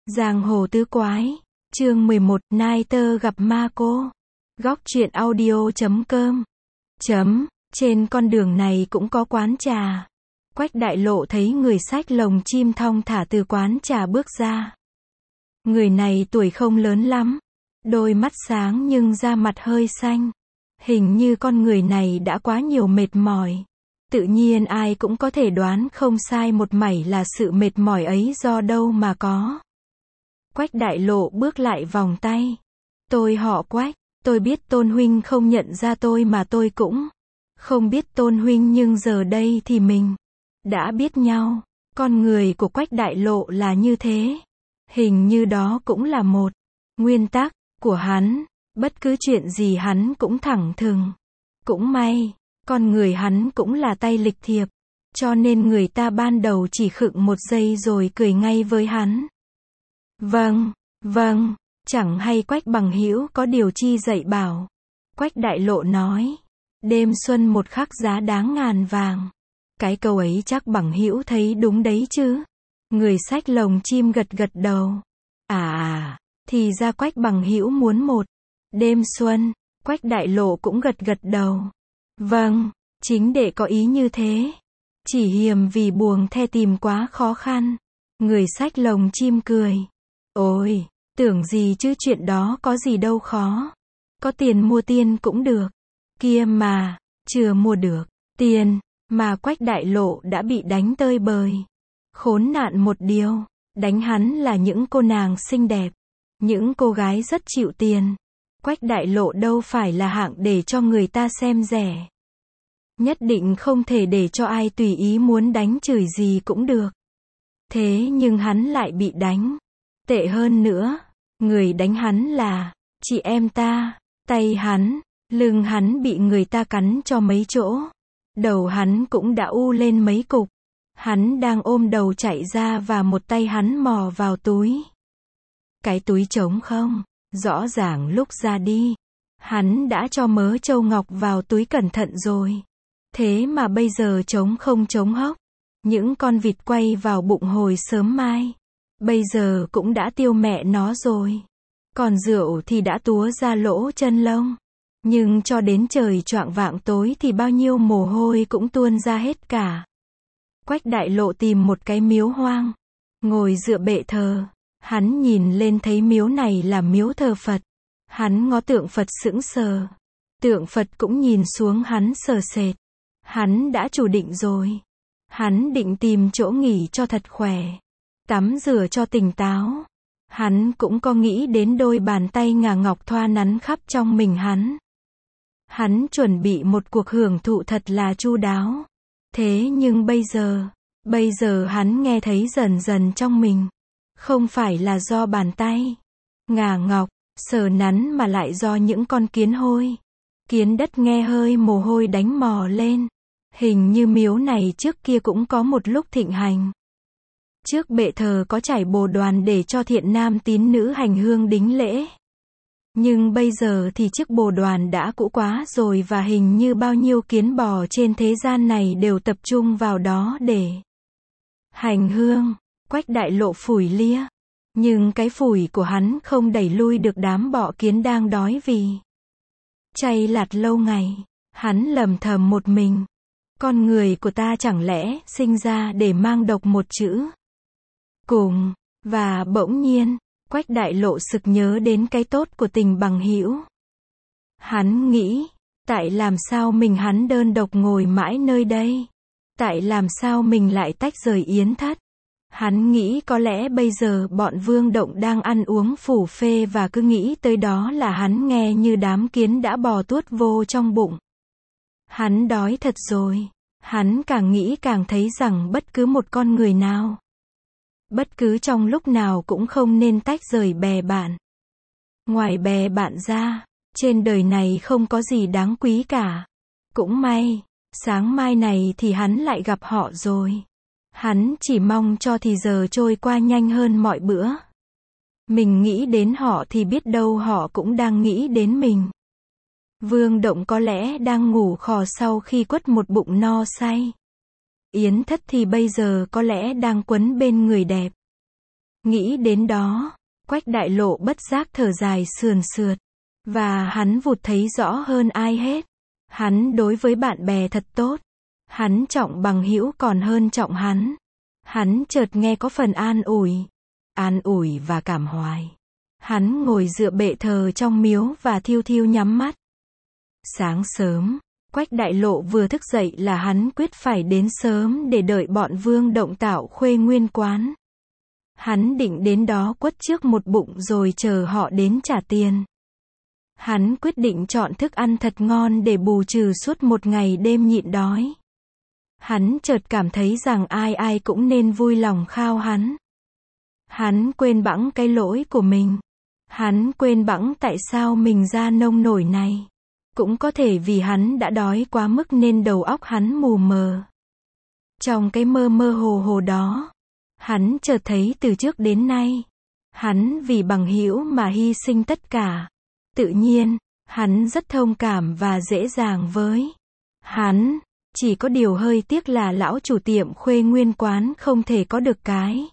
Giang hồ tứ quái, chương 11, Nai tơ gặp ma cô. Góc truyện audio.com. Trên con đường này cũng có quán trà. Quách Đại Lộ thấy người xách lồng chim thong thả từ quán trà bước ra. Người này tuổi không lớn lắm, đôi mắt sáng nhưng da mặt hơi xanh. Hình như con người này đã quá nhiều mệt mỏi. Tự nhiên ai cũng có thể đoán không sai một mảy là sự mệt mỏi ấy do đâu mà có. Quách Đại Lộ bước lại vòng tay. Tôi họ Quách, tôi biết Tôn huynh không nhận ra tôi mà tôi cũng không biết Tôn huynh, nhưng giờ đây thì mình đã biết nhau. Con người của Quách Đại Lộ là như thế. Hình như đó cũng là một nguyên tắc của hắn. Bất cứ chuyện gì hắn cũng thẳng thừng. Cũng may, con người hắn cũng là tay lịch thiệp. Cho nên người ta ban đầu chỉ khựng một giây rồi cười ngay với hắn. Vâng, chẳng hay Quách bằng hữu có điều chi dạy bảo. Quách Đại Lộ nói, đêm xuân một khắc giá đáng ngàn vàng. Cái câu ấy chắc bằng hữu thấy đúng đấy chứ. Người xách lồng chim gật gật đầu. Thì ra Quách bằng hữu muốn một đêm xuân. Quách Đại Lộ cũng gật gật đầu. Vâng, chính đệ có ý như thế. Chỉ hiềm vì buồng the tìm quá khó khăn. Người xách lồng chim cười. Ôi, tưởng gì chứ, chuyện đó có gì đâu khó. Có tiền mua tiên cũng được. Kia mà, chưa mua được tiền mà Quách Đại Lộ đã bị đánh tơi bời. Khốn nạn một điều, đánh hắn là những cô nàng xinh đẹp, những cô gái rất chịu tiền. Quách Đại Lộ đâu phải là hạng để cho người ta xem rẻ. Nhất định không thể để cho ai tùy ý muốn đánh chửi gì cũng được. Thế nhưng hắn lại bị đánh. Tệ hơn nữa, người đánh hắn là chị em ta. Tay hắn, lưng hắn bị người ta cắn cho mấy chỗ. Đầu hắn cũng đã u lên mấy cục. Hắn đang ôm đầu chạy ra và một tay hắn mò vào túi. Cái túi trống không, rõ ràng lúc ra đi, hắn đã cho mớ châu ngọc vào túi cẩn thận rồi. Thế mà bây giờ trống không trống hốc. Những con vịt quay vào bụng hồi sớm mai. Bây giờ cũng đã tiêu mẹ nó rồi. Còn rượu thì đã túa ra lỗ chân lông. Nhưng cho đến trời choạng vạng tối thì bao nhiêu mồ hôi cũng tuôn ra hết cả. Quách Đại Lộ tìm một cái miếu hoang, ngồi dựa bệ thờ. Hắn nhìn lên thấy miếu này là miếu thờ Phật. Hắn ngó tượng Phật sững sờ. Tượng Phật cũng nhìn xuống hắn sờ sệt. Hắn đã chủ định rồi. Hắn định tìm chỗ nghỉ cho thật khỏe. Tắm rửa cho tỉnh táo. Hắn cũng có nghĩ đến đôi bàn tay ngà ngọc thoa nắn khắp trong mình hắn. Hắn chuẩn bị một cuộc hưởng thụ thật là chu đáo. Thế nhưng bây giờ hắn nghe thấy dần dần trong mình. Không phải là do bàn tay ngà ngọc sờ nắn mà lại do những con kiến hôi. Kiến đất nghe hơi mồ hôi đánh mò lên. Hình như miếu này trước kia cũng có một lúc thịnh hành. Trước bệ thờ có trải bồ đoàn để cho thiện nam tín nữ hành hương đính lễ. Nhưng bây giờ thì chiếc bồ đoàn đã cũ quá rồi và hình như bao nhiêu kiến bò trên thế gian này đều tập trung vào đó để hành hương. Quách Đại Lộ phủi lia. Nhưng cái phủi của hắn không đẩy lui được đám bọ kiến đang đói vì chay lạt lâu ngày. Hắn lầm thầm một mình. Con người của ta chẳng lẽ sinh ra để mang độc một chữ cùng. Và bỗng nhiên, Quách Đại Lộ sực nhớ đến cái tốt của tình bằng hữu. Hắn nghĩ, tại làm sao mình hắn đơn độc ngồi mãi nơi đây? Tại làm sao mình lại tách rời Yến Thất? Hắn nghĩ có lẽ bây giờ bọn Vương Động đang ăn uống phủ phê và cứ nghĩ tới đó là hắn nghe như đám kiến đã bò tuốt vô trong bụng. Hắn đói thật rồi. Hắn càng nghĩ càng thấy rằng bất cứ một con người nào, bất cứ trong lúc nào cũng không nên tách rời bè bạn. Ngoài bè bạn ra, trên đời này không có gì đáng quý cả. Cũng may, sáng mai này thì hắn lại gặp họ rồi. Hắn chỉ mong cho thì giờ trôi qua nhanh hơn mọi bữa. Mình nghĩ đến họ thì biết đâu họ cũng đang nghĩ đến mình. Vương Động có lẽ đang ngủ khò sau khi quất một bụng no say. Yến Thất thì bây giờ có lẽ đang quấn bên người đẹp. Nghĩ đến đó, Quách Đại Lộ bất giác thở dài sườn sượt. Và hắn vụt thấy rõ hơn ai hết. Hắn đối với bạn bè thật tốt. Hắn trọng bằng hữu còn hơn trọng hắn. Hắn chợt nghe có phần an ủi và cảm hoài. Hắn ngồi dựa bệ thờ trong miếu và thiêu thiêu nhắm mắt. Sáng sớm, Quách Đại Lộ vừa thức dậy là hắn quyết phải đến sớm để đợi bọn Vương Động tạo Khuê Nguyên Quán. Hắn định đến đó quất trước một bụng rồi chờ họ đến trả tiền. Hắn quyết định chọn thức ăn thật ngon để bù trừ suốt một ngày đêm nhịn đói. Hắn chợt cảm thấy rằng ai ai cũng nên vui lòng khao hắn. Hắn quên bẵng cái lỗi của mình. Hắn quên bẵng tại sao mình ra nông nổi này. Cũng có thể vì hắn đã đói quá mức nên đầu óc hắn mù mờ. Trong cái mơ mơ hồ hồ đó, hắn chợt thấy từ trước đến nay, hắn vì bằng hữu mà hy sinh tất cả. Tự nhiên, hắn rất thông cảm và dễ dàng với hắn. Chỉ có điều hơi tiếc là lão chủ tiệm Khuê Nguyên Quán không thể có được cái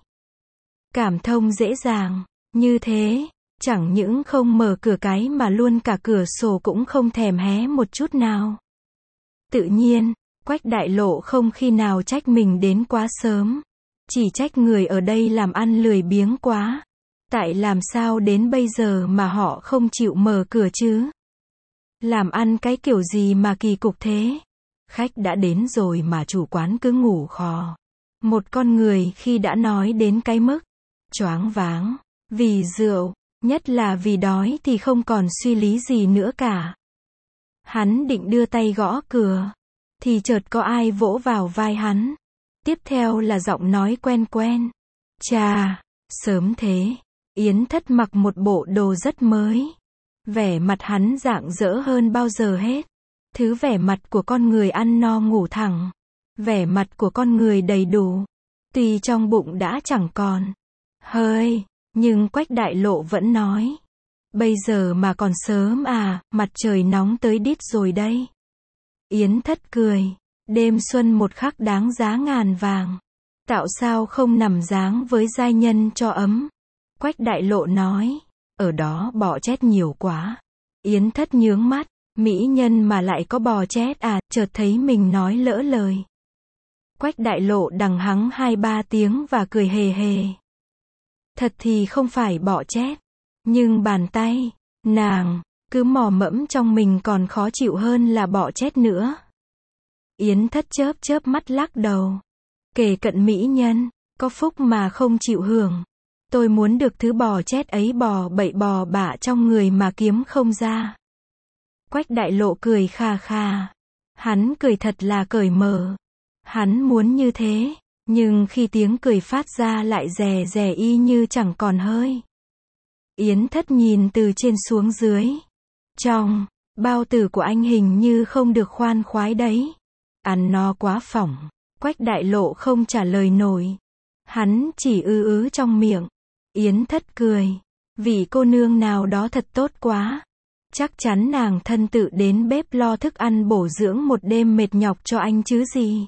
cảm thông dễ dàng như thế. Chẳng những không mở cửa cái mà luôn cả cửa sổ cũng không thèm hé một chút nào. Tự nhiên, Quách Đại Lộ không khi nào trách mình đến quá sớm. Chỉ trách người ở đây làm ăn lười biếng quá. Tại làm sao đến bây giờ mà họ không chịu mở cửa chứ? Làm ăn cái kiểu gì mà kỳ cục thế? Khách đã đến rồi mà chủ quán cứ ngủ khò. Một con người khi đã nói đến cái mức choáng váng vì rượu, nhất là vì đói thì không còn suy lý gì nữa cả. Hắn định đưa tay gõ cửa, thì chợt có ai vỗ vào vai hắn. Tiếp theo là giọng nói quen quen. Chà, sớm thế. Yến Thất mặc một bộ đồ rất mới. Vẻ mặt hắn rạng rỡ hơn bao giờ hết. Thứ vẻ mặt của con người ăn no ngủ thẳng. Vẻ mặt của con người đầy đủ. Tuy trong bụng đã chẳng còn hơi, nhưng Quách Đại Lộ vẫn nói. Bây giờ mà còn sớm à, mặt trời nóng tới đít rồi đây. Yến Thất cười. Đêm xuân một khắc đáng giá ngàn vàng. Tạo sao không nằm dáng với giai nhân cho ấm. Quách Đại Lộ nói. Ở đó bọ chét nhiều quá. Yến Thất nhướng mắt. Mỹ nhân mà lại có bò chét à, chợt thấy mình nói lỡ lời. Quách Đại Lộ đằng hắng 2-3 tiếng và cười hề hề. Thật thì không phải bọ chét. Nhưng bàn tay, nàng, cứ mò mẫm trong mình còn khó chịu hơn là bọ chét nữa. Yến Thất chớp chớp mắt lắc đầu. Kể cận mỹ nhân, có phúc mà không chịu hưởng. Tôi muốn được thứ bò chét ấy bò bậy bò bạ trong người mà kiếm không ra. Quách Đại Lộ cười kha kha. Hắn cười thật là cởi mở. Hắn muốn như thế, nhưng khi tiếng cười phát ra lại rè rè y như chẳng còn hơi. Yến Thất nhìn từ trên xuống dưới. Trong bao tử của anh hình như không được khoan khoái đấy. Ăn no quá phỏng. Quách Đại Lộ không trả lời nổi. Hắn chỉ ứ trong miệng. Yến Thất cười. Vị cô nương nào đó thật tốt quá. Chắc chắn nàng thân tự đến bếp lo thức ăn bổ dưỡng một đêm mệt nhọc cho anh chứ gì.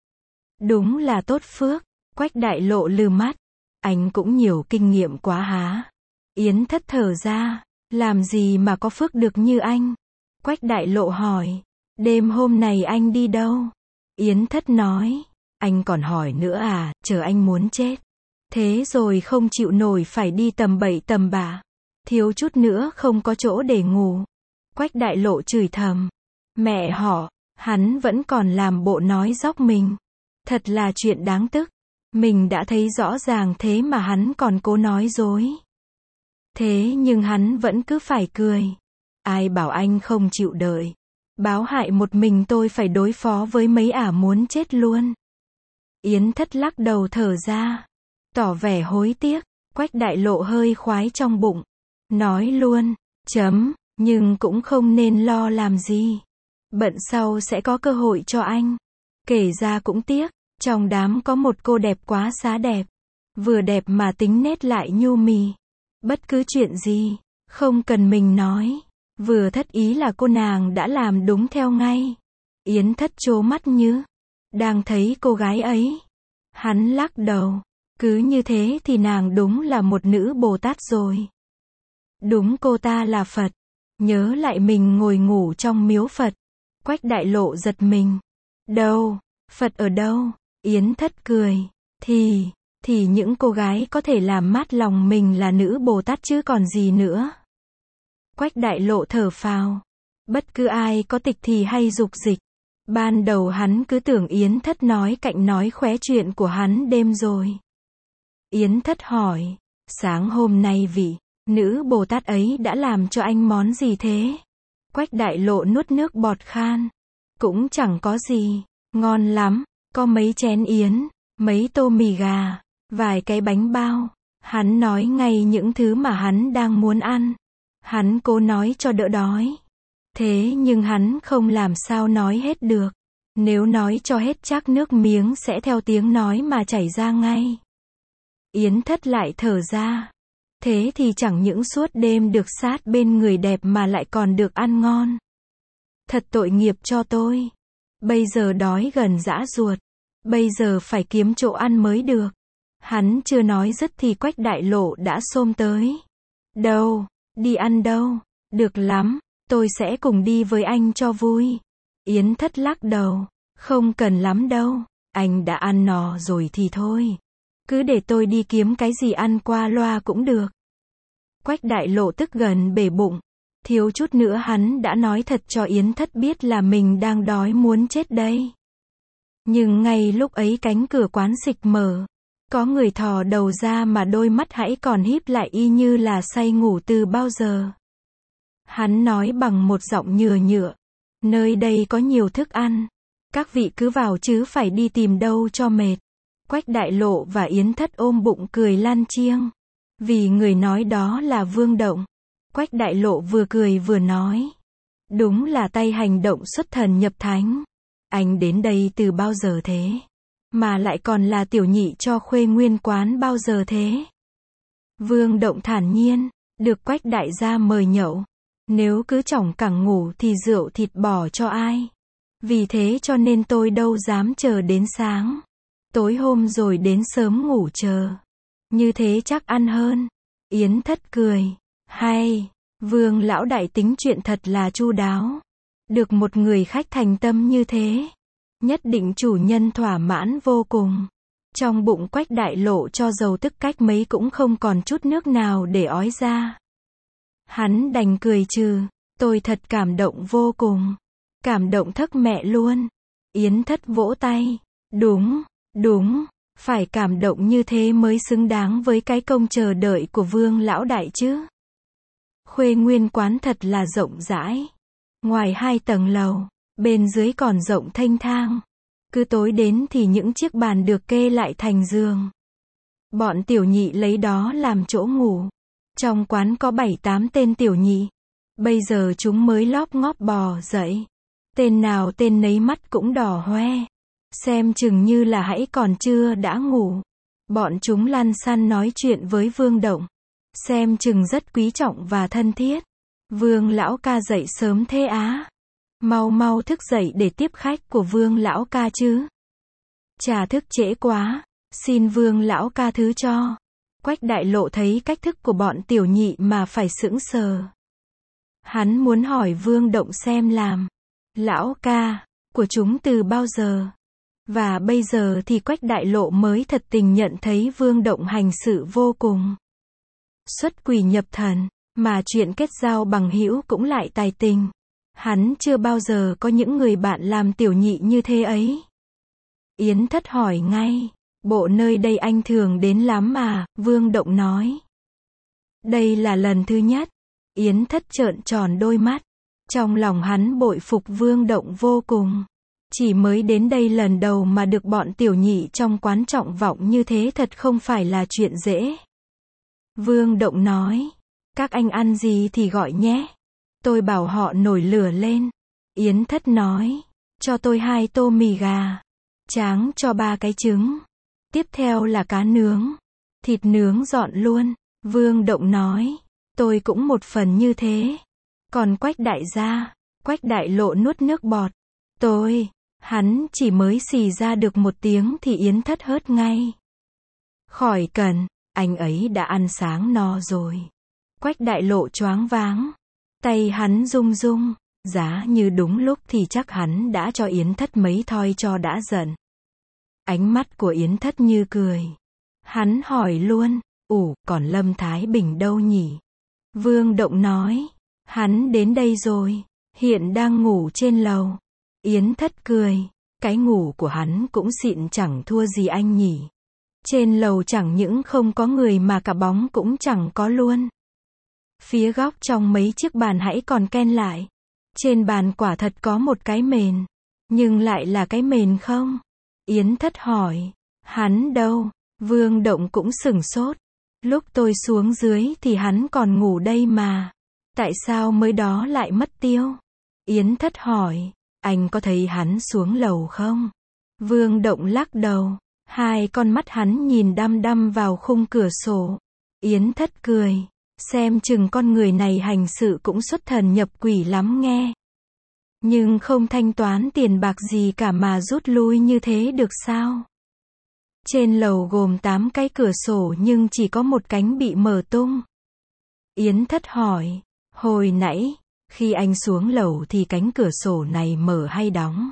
Đúng là tốt phước. Quách Đại Lộ lừ mắt. Anh cũng nhiều kinh nghiệm quá há. Yến Thất thở ra. Làm gì mà có phước được như anh? Quách Đại Lộ hỏi. Đêm hôm này anh đi đâu? Yến Thất nói. Anh còn hỏi nữa à, chờ anh muốn chết. Thế rồi không chịu nổi phải đi tầm bậy tầm bạ. Thiếu chút nữa không có chỗ để ngủ. Quách Đại Lộ chửi thầm. Mẹ họ, hắn vẫn còn làm bộ nói dóc mình. Thật là chuyện đáng tức. Mình đã thấy rõ ràng thế mà hắn còn cố nói dối. Thế nhưng hắn vẫn cứ phải cười. Ai bảo anh không chịu đợi. Báo hại một mình tôi phải đối phó với mấy ả muốn chết luôn. Yến Thất lắc đầu thở ra. Tỏ vẻ hối tiếc. Quách Đại Lộ hơi khoái trong bụng. Nói luôn. Nhưng cũng không nên lo làm gì. Bận sau sẽ có cơ hội cho anh. Kể ra cũng tiếc. Trong đám có một cô đẹp quá xá đẹp. Vừa đẹp mà tính nết lại nhu mì. Bất cứ chuyện gì, không cần mình nói. Vừa thất ý là cô nàng đã làm đúng theo ngay. Yến Thất trố mắt như đang thấy cô gái ấy. Hắn lắc đầu. Cứ như thế thì nàng đúng là một nữ Bồ Tát rồi. Đúng cô ta là Phật. Nhớ lại mình ngồi ngủ trong miếu Phật. Quách Đại Lộ giật mình. Đâu? Phật ở đâu? Yến Thất cười. Thì những cô gái có thể làm mát lòng mình là nữ Bồ Tát chứ còn gì nữa. Quách Đại Lộ thở phào. Bất cứ ai có tịch thì hay dục dịch. Ban đầu hắn cứ tưởng Yến Thất nói cạnh nói khóe chuyện của hắn đêm rồi. Yến Thất hỏi. Sáng hôm nay vị nữ Bồ Tát ấy đã làm cho anh món gì thế? Quách Đại Lộ nuốt nước bọt khan. Cũng chẳng có gì. Ngon lắm. Có mấy chén yến, mấy tô mì gà, vài cái bánh bao. Hắn nói ngay những thứ mà hắn đang muốn ăn. Hắn cố nói cho đỡ đói. Thế nhưng hắn không làm sao nói hết được. Nếu nói cho hết chắc nước miếng sẽ theo tiếng nói mà chảy ra ngay. Yến Thất lại thở ra. Thế thì chẳng những suốt đêm được sát bên người đẹp mà lại còn được ăn ngon. Thật tội nghiệp cho tôi. Bây giờ đói gần rã ruột. Bây giờ phải kiếm chỗ ăn mới được. Hắn chưa nói dứt thì Quách Đại Lộ đã xôm tới. Đâu? Đi ăn đâu? Được lắm. Tôi sẽ cùng đi với anh cho vui. Yến Thất lắc đầu. Không cần lắm đâu. Anh đã ăn no rồi thì thôi. Cứ để tôi đi kiếm cái gì ăn qua loa cũng được. Quách Đại Lộ tức gần bể bụng. Thiếu chút nữa hắn đã nói thật cho Yến Thất biết là mình đang đói muốn chết đây. Nhưng ngay lúc ấy cánh cửa quán xịch mở. Có người thò đầu ra mà đôi mắt hãy còn híp lại y như là say ngủ từ bao giờ. Hắn nói bằng một giọng nhựa nhựa. Nơi đây có nhiều thức ăn. Các vị cứ vào chứ phải đi tìm đâu cho mệt. Quách Đại Lộ và Yến Thất ôm bụng cười lan chiêng. Vì người nói đó là Vương Động. Quách Đại Lộ vừa cười vừa nói. Đúng là tay hành động xuất thần nhập thánh. Anh đến đây từ bao giờ thế? Mà lại còn là tiểu nhị cho Khuê Nguyên quán bao giờ thế? Vương Động thản nhiên. Được Quách đại gia mời nhậu. Nếu cứ chỏng cẳng ngủ thì rượu thịt bỏ cho ai? Vì thế cho nên tôi đâu dám chờ đến sáng. Tối hôm rồi đến sớm ngủ chờ. Như thế chắc ăn hơn. Yến Thất cười. Hay. Vương lão đại tính chuyện thật là chu đáo. Được một người khách thành tâm như thế. Nhất định chủ nhân thỏa mãn vô cùng. Trong bụng Quách Đại Lộ cho dầu tức cách mấy cũng không còn chút nước nào để ói ra. Hắn đành cười trừ. Tôi thật cảm động vô cùng. Cảm động thất mẹ luôn. Yến Thất vỗ tay. Đúng. Phải cảm động như thế mới xứng đáng với cái công chờ đợi của Vương lão đại chứ. Khuê Nguyên quán thật là rộng rãi. Ngoài 2 tầng lầu, bên dưới còn rộng thênh thang. Cứ tối đến thì những chiếc bàn được kê lại thành giường. Bọn tiểu nhị lấy đó làm chỗ ngủ. Trong quán có 7-8 tên tiểu nhị. Bây giờ chúng mới lóp ngóp bò dậy. Tên nào tên nấy mắt cũng đỏ hoe. Xem chừng như là hãy còn chưa đã ngủ. Bọn chúng lăn xăn nói chuyện với Vương Động. Xem chừng rất quý trọng và thân thiết. Vương lão ca dậy sớm thế á. Mau thức dậy để tiếp khách của Vương lão ca chứ. Chà thức trễ quá. Xin Vương lão ca thứ cho. Quách Đại Lộ thấy cách thức của bọn tiểu nhị mà phải sững sờ. Hắn muốn hỏi Vương Động xem làm lão ca của chúng từ bao giờ. Và bây giờ thì Quách Đại Lộ mới thật tình nhận thấy Vương Động hành sự vô cùng xuất quỷ nhập thần, mà chuyện kết giao bằng hữu cũng lại tài tình. Hắn chưa bao giờ có những người bạn làm tiểu nhị như thế ấy. Yến Thất hỏi ngay. Bộ nơi đây anh thường đến lắm mà, Vương Động nói. Đây là lần thứ nhất. Yến Thất trợn tròn đôi mắt. Trong lòng hắn bội phục Vương Động vô cùng. Chỉ mới đến đây lần đầu mà được bọn tiểu nhị trong quán trọng vọng như thế thật không phải là chuyện dễ. Vương Động nói. Các anh ăn gì thì gọi nhé. Tôi bảo họ nổi lửa lên. Yến Thất nói. Cho tôi 2 tô mì gà. Tráng cho 3 cái trứng. Tiếp theo là cá nướng. Thịt nướng dọn luôn. Vương Động nói. Tôi cũng một phần như thế. Còn Quách đại gia. Quách Đại Lộ nuốt nước bọt. Hắn chỉ mới xì ra được 1 tiếng thì Yến Thất hớt ngay. Khỏi cần, anh ấy đã ăn sáng no rồi. Quách Đại Lộ choáng váng. Tay hắn rung rung, giá như đúng lúc thì chắc hắn đã cho Yến Thất mấy thoi cho đã giận. Ánh mắt của Yến Thất như cười. Hắn hỏi luôn, còn Lâm Thái Bình đâu nhỉ? Vương Động nói, hắn đến đây rồi, hiện đang ngủ trên lầu. Yến Thất cười, cái ngủ của hắn cũng xịn chẳng thua gì anh nhỉ. Trên lầu chẳng những không có người mà cả bóng cũng chẳng có luôn. Phía góc trong mấy chiếc bàn hãy còn ken lại. Trên bàn quả thật có một cái mền. Nhưng lại là cái mền không? Yến Thất hỏi. Hắn đâu? Vương Động cũng sửng sốt. Lúc tôi xuống dưới thì hắn còn ngủ đây mà. Tại sao mới đó lại mất tiêu? Yến Thất hỏi. Anh có thấy hắn xuống lầu không? Vương Động lắc đầu. Hai con mắt hắn nhìn đăm đăm vào khung cửa sổ. Yến Thất cười. Xem chừng con người này hành sự cũng xuất thần nhập quỷ lắm nghe. Nhưng không thanh toán tiền bạc gì cả mà rút lui như thế được sao? Trên lầu gồm 8 cái cửa sổ nhưng chỉ có một cánh bị mở tung. Yến Thất hỏi, hồi nãy, khi anh xuống lầu thì cánh cửa sổ này mở hay đóng?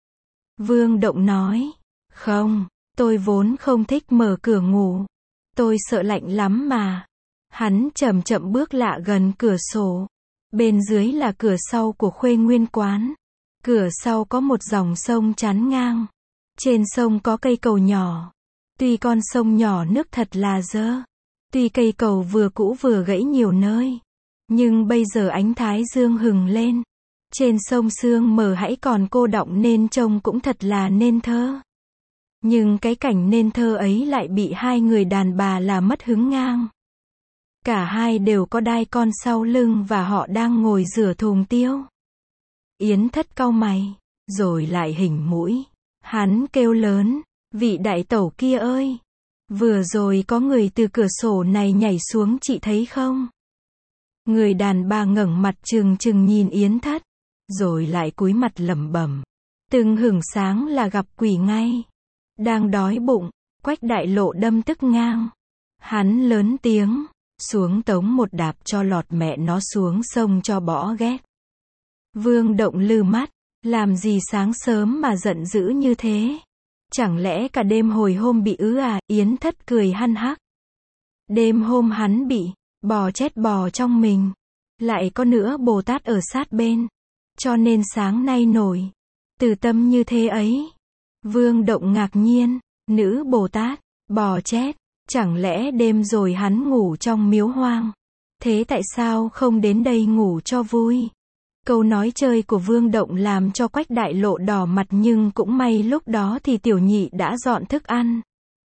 Vương Động nói, không, tôi vốn không thích mở cửa ngủ. Tôi sợ lạnh lắm mà. Hắn chậm chậm bước lại gần cửa sổ. Bên dưới là cửa sau của Khuê Nguyên Quán. Cửa sau có một dòng sông chắn ngang. Trên sông có cây cầu nhỏ. Tuy con sông nhỏ nước thật là dơ. Tuy cây cầu vừa cũ vừa gãy nhiều nơi. Nhưng bây giờ ánh thái dương hừng lên. Trên sông sương mờ hãy còn cô đọng nên trông cũng thật là nên thơ. Nhưng cái cảnh nên thơ ấy lại bị hai người đàn bà là mất hứng ngang. Cả hai đều có đai con sau lưng và họ đang ngồi rửa thùng tiêu. Yến Thất cau mày, rồi lại hỉnh mũi. Hắn kêu lớn, vị đại tẩu kia ơi! Vừa rồi có người từ cửa sổ này nhảy xuống chị thấy không? Người đàn bà ngẩng mặt trừng trừng nhìn Yến Thất, rồi lại cúi mặt lẩm bẩm. Từng hửng sáng là gặp quỷ ngay. Đang đói bụng, Quách Đại Lộ đâm tức ngang. Hắn lớn tiếng. Xuống tống một đạp cho lọt mẹ nó xuống sông cho bỏ ghét. Vương Động lừ mắt, làm gì sáng sớm mà giận dữ như thế? Chẳng lẽ cả đêm hồi hôm bị ứ à? Yến Thất cười hăn hắc. Đêm hôm hắn bị, bò chết bò trong mình. Lại có nữa Bồ Tát ở sát bên. Cho nên sáng nay nổi. Từ tâm như thế ấy. Vương Động ngạc nhiên, nữ Bồ Tát, bò chết. Chẳng lẽ đêm rồi hắn ngủ trong miếu hoang? Thế tại sao không đến đây ngủ cho vui? Câu nói chơi của Vương Động làm cho Quách Đại Lộ đỏ mặt nhưng cũng may lúc đó thì tiểu nhị đã dọn thức ăn.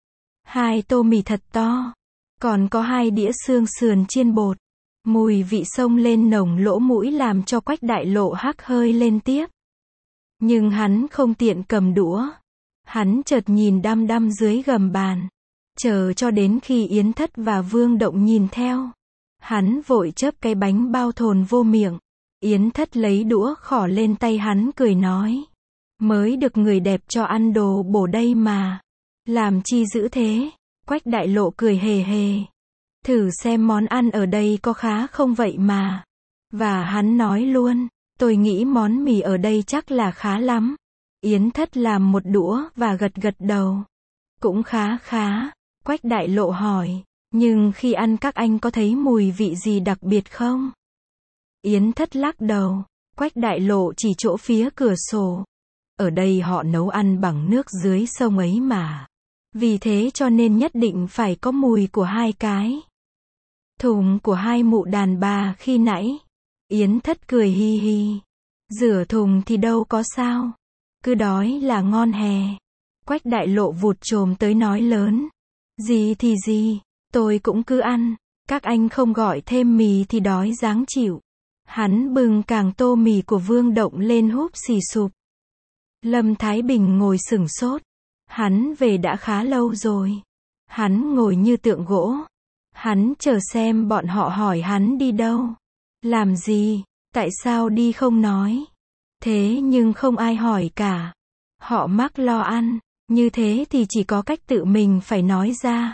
2 tô mì thật to. Còn có 2 đĩa xương sườn chiên bột. Mùi vị xông lên nồng lỗ mũi làm cho Quách Đại Lộ hắc hơi lên tiếp. Nhưng hắn không tiện cầm đũa. Hắn chợt nhìn đăm đăm dưới gầm bàn. Chờ cho đến khi Yến Thất và Vương Động nhìn theo. Hắn vội chớp cái bánh bao thồn vô miệng. Yến Thất lấy đũa khỏ lên tay hắn cười nói. Mới được người đẹp cho ăn đồ bổ đây mà. Làm chi dữ thế? Quách Đại Lộ cười hề hề. Thử xem món ăn ở đây có khá không vậy mà. Và hắn nói luôn. Tôi nghĩ món mì ở đây chắc là khá lắm. Yến Thất làm một đũa và gật gật đầu. Cũng khá khá. Quách Đại Lộ hỏi, nhưng khi ăn các anh có thấy mùi vị gì đặc biệt không? Yến Thất lắc đầu. Quách Đại Lộ chỉ chỗ phía cửa sổ. Ở đây họ nấu ăn bằng nước dưới sông ấy mà. Vì thế cho nên nhất định phải có mùi của 2 cái thùng của 2 mụ đàn bà khi nãy. Yến Thất cười hi hi. Rửa thùng thì đâu có sao. Cứ đói là ngon hè. Quách Đại Lộ vụt chồm tới nói lớn. Gì thì gì, tôi cũng cứ ăn. Các anh không gọi thêm mì thì đói ráng chịu. Hắn bưng càng tô mì của Vương Động lên húp xì sụp. Lâm Thái Bình ngồi sửng sốt. Hắn về đã khá lâu rồi. Hắn ngồi như tượng gỗ. Hắn chờ xem bọn họ hỏi hắn đi đâu. Làm gì, tại sao đi không nói. Thế nhưng không ai hỏi cả. Họ mắc lo ăn. Như thế thì chỉ có cách tự mình phải nói ra.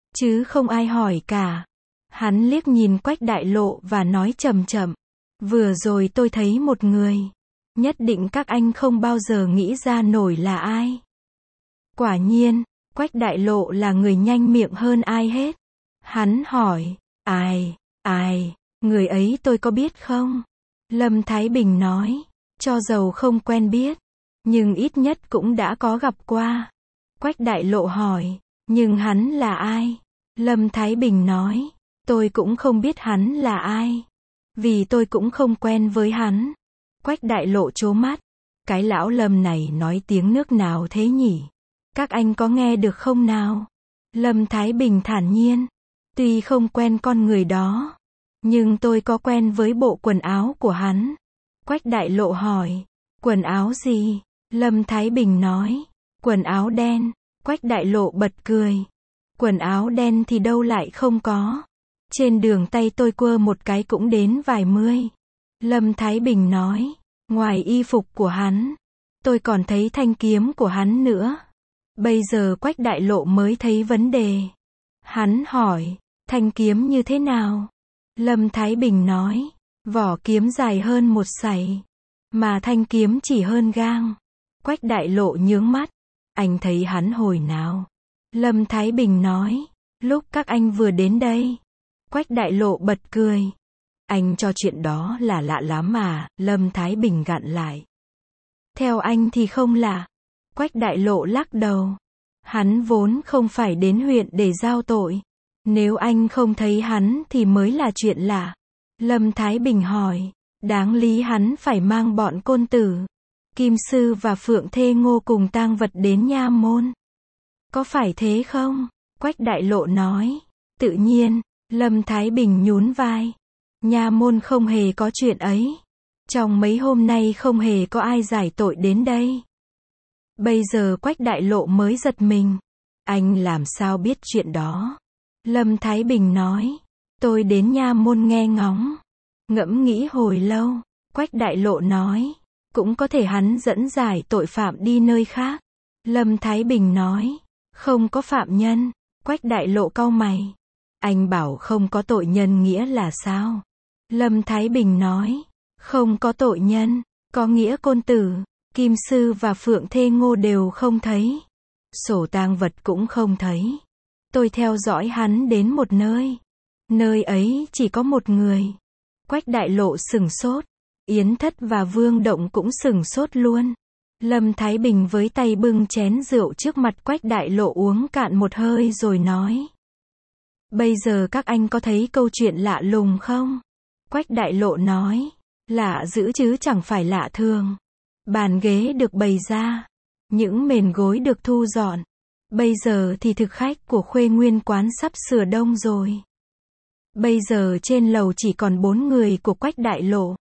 chứ không ai hỏi cả. Hắn liếc nhìn Quách Đại Lộ và nói chậm chậm, vừa rồi tôi thấy một người, nhất định các anh không bao giờ nghĩ ra nổi là ai. Quả nhiên, Quách Đại Lộ là người nhanh miệng hơn ai hết. Hắn hỏi, ai, người ấy tôi có biết không? Lâm Thái Bình nói, cho dầu không quen biết, nhưng ít nhất cũng đã có gặp qua. Quách Đại Lộ hỏi, nhưng hắn là ai? Lâm Thái Bình nói, tôi cũng không biết hắn là ai, vì tôi cũng không quen với hắn. Quách Đại Lộ trố mắt, cái lão Lâm này nói tiếng nước nào thế nhỉ? Các anh có nghe được không nào? Lâm Thái Bình thản nhiên, tuy không quen con người đó, nhưng tôi có quen với bộ quần áo của hắn. Quách Đại Lộ hỏi, quần áo gì? Lâm Thái Bình nói, quần áo đen. Quách Đại Lộ bật cười, quần áo đen thì đâu lại không có. Trên đường tay tôi quơ một cái cũng đến vài mươi. Lâm Thái Bình nói, ngoài y phục của hắn, tôi còn thấy thanh kiếm của hắn nữa. Bây giờ Quách Đại Lộ mới thấy vấn đề. Hắn hỏi, thanh kiếm như thế nào? Lâm Thái Bình nói, vỏ kiếm dài hơn một sải, mà thanh kiếm chỉ hơn gang. Quách Đại Lộ nhướng mắt, anh thấy hắn hồi nào? Lâm Thái Bình nói, lúc các anh vừa đến đây. Quách Đại Lộ bật cười, anh cho chuyện đó là lạ lắm mà. Lâm Thái Bình gặn lại, theo anh thì không lạ. Quách Đại Lộ lắc đầu, hắn vốn không phải đến huyện để giao tội. Nếu anh không thấy hắn thì mới là chuyện lạ. Lâm Thái Bình hỏi, đáng lý hắn phải mang bọn Côn Tử, Kim Sư và Phượng Thê Ngô cùng tang vật đến Nha Môn. Có phải thế không? Quách Đại Lộ nói, tự nhiên. Lâm Thái Bình nhún vai, Nha Môn không hề có chuyện ấy. Trong mấy hôm nay không hề có ai giải tội đến đây. Bây giờ Quách Đại Lộ mới giật mình. Anh làm sao biết chuyện đó? Lâm Thái Bình nói, tôi đến Nha Môn nghe ngóng, ngẫm nghĩ hồi lâu. Quách Đại Lộ nói, cũng có thể hắn dẫn giải tội phạm đi nơi khác. Lâm Thái Bình nói, không có phạm nhân. Quách Đại Lộ cau mày, anh bảo không có tội nhân nghĩa là sao? Lâm Thái Bình nói, không có tội nhân, có nghĩa Côn Tử, Kim Sư và Phượng Thê Ngô đều không thấy. Sổ tang vật cũng không thấy. Tôi theo dõi hắn đến một nơi. Nơi ấy chỉ có một người. Quách Đại Lộ sửng sốt. Yến Thất và Vương Động cũng sửng sốt luôn. Lâm Thái Bình với tay bưng chén rượu trước mặt Quách Đại Lộ uống cạn một hơi rồi nói, bây giờ các anh có thấy câu chuyện lạ lùng không? Quách Đại Lộ nói, lạ dữ chứ chẳng phải lạ thường. Bàn ghế được bày ra, những mền gối được thu dọn. Bây giờ thì thực khách của Khuê Nguyên quán sắp sửa đông rồi. Bây giờ trên lầu chỉ còn 4 người của Quách Đại Lộ.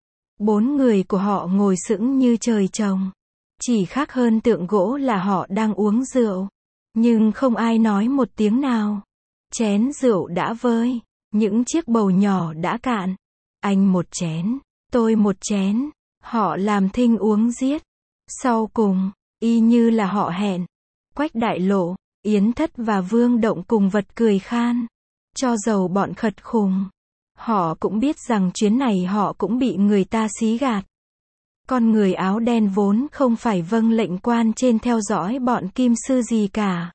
4 người của họ ngồi sững như trời trồng. Chỉ khác hơn tượng gỗ là họ đang uống rượu. Nhưng không ai nói một tiếng nào. Chén rượu đã vơi, những chiếc bầu nhỏ đã cạn. Anh một chén, tôi một chén. Họ làm thinh uống giết. Sau cùng, y như là họ hẹn. Quách Đại Lộ, Yến Thất và Vương Động cùng vật cười khan. Cho dầu bọn khật khùng, họ cũng biết rằng chuyến này họ cũng bị người ta xí gạt. Con người áo đen vốn không phải vâng lệnh quan trên theo dõi bọn Kim Sư gì cả.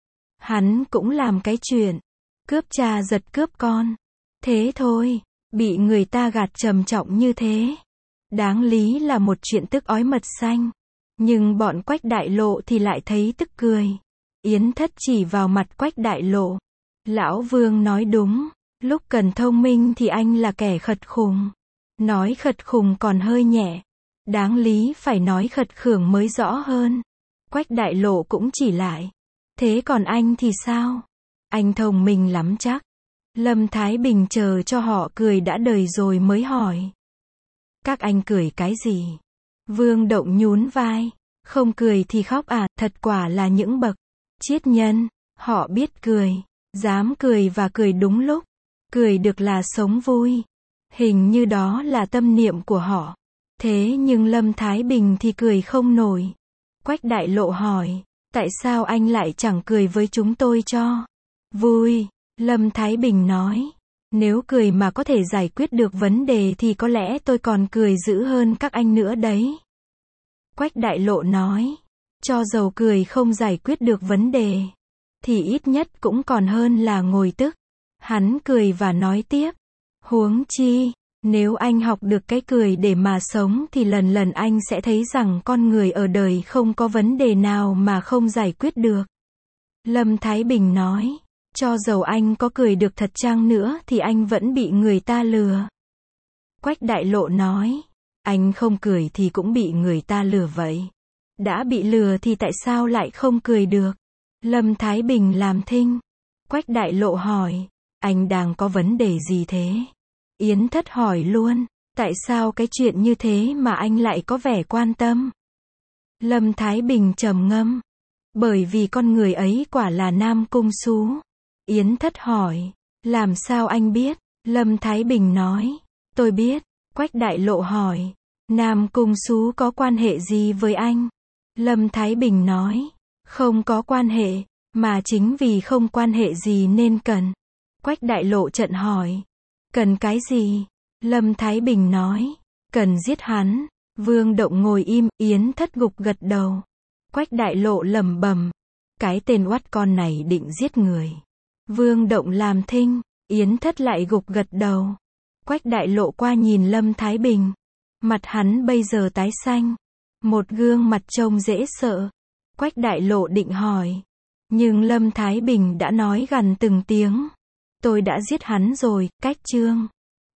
Hắn cũng làm cái chuyện cướp cha giật cướp con. Thế thôi, bị người ta gạt trầm trọng như thế. Đáng lý là một chuyện tức ói mật xanh. Nhưng bọn Quách Đại Lộ thì lại thấy tức cười. Yến Thất chỉ vào mặt Quách Đại Lộ. Lão Vương nói đúng, lúc cần thông minh thì anh là kẻ khật khùng. Nói khật khùng còn hơi nhẹ. Đáng lý phải nói khật khưởng mới rõ hơn. Quách Đại Lộ cũng chỉ lại. Thế còn anh thì sao? Anh thông minh lắm chắc. Lâm Thái Bình chờ cho họ cười đã đời rồi mới hỏi. Các anh cười cái gì? Vương Động nhún vai. Không cười thì khóc à, thật quả là những bậc triết nhân. Họ biết cười, dám cười và cười đúng lúc. Cười được là sống vui. Hình như đó là tâm niệm của họ. Thế nhưng Lâm Thái Bình thì cười không nổi. Quách Đại Lộ hỏi, tại sao anh lại chẳng cười với chúng tôi cho? Vui, Lâm Thái Bình nói. Nếu cười mà có thể giải quyết được vấn đề thì có lẽ tôi còn cười dữ hơn các anh nữa đấy. Quách Đại Lộ nói. Cho dầu cười không giải quyết được vấn đề, thì ít nhất cũng còn hơn là ngồi tức. Hắn cười và nói tiếp. Huống chi, nếu anh học được cái cười để mà sống thì lần lần anh sẽ thấy rằng con người ở đời không có vấn đề nào mà không giải quyết được. Lâm Thái Bình nói. Cho dầu anh có cười được thật chăng nữa thì anh vẫn bị người ta lừa. Quách Đại Lộ nói. Anh không cười thì cũng bị người ta lừa vậy. Đã bị lừa thì tại sao lại không cười được? Lâm Thái Bình làm thinh. Quách Đại Lộ hỏi. Anh đang có vấn đề gì thế? Yến Thất hỏi luôn. Tại sao cái chuyện như thế mà anh lại có vẻ quan tâm? Lâm Thái Bình trầm ngâm. Bởi vì con người ấy quả là Nam Cung Sú. Yến Thất hỏi. Làm sao anh biết? Lâm Thái Bình nói. Tôi biết. Quách Đại Lộ hỏi. Nam Cung Sú có quan hệ gì với anh? Lâm Thái Bình nói. Không có quan hệ, mà chính vì không quan hệ gì nên cần. Quách Đại Lộ trợn hỏi. Cần cái gì? Lâm Thái Bình nói. Cần giết hắn. Vương Động ngồi im, Yến Thất gục gật đầu. Quách Đại Lộ lẩm bẩm. Cái tên oắt con này định giết người. Vương Động làm thinh, Yến Thất lại gục gật đầu. Quách Đại Lộ qua nhìn Lâm Thái Bình. Mặt hắn bây giờ tái xanh. Một gương mặt trông dễ sợ. Quách Đại Lộ định hỏi. Nhưng Lâm Thái Bình đã nói gần từng tiếng. Tôi đã giết hắn rồi, cách chương.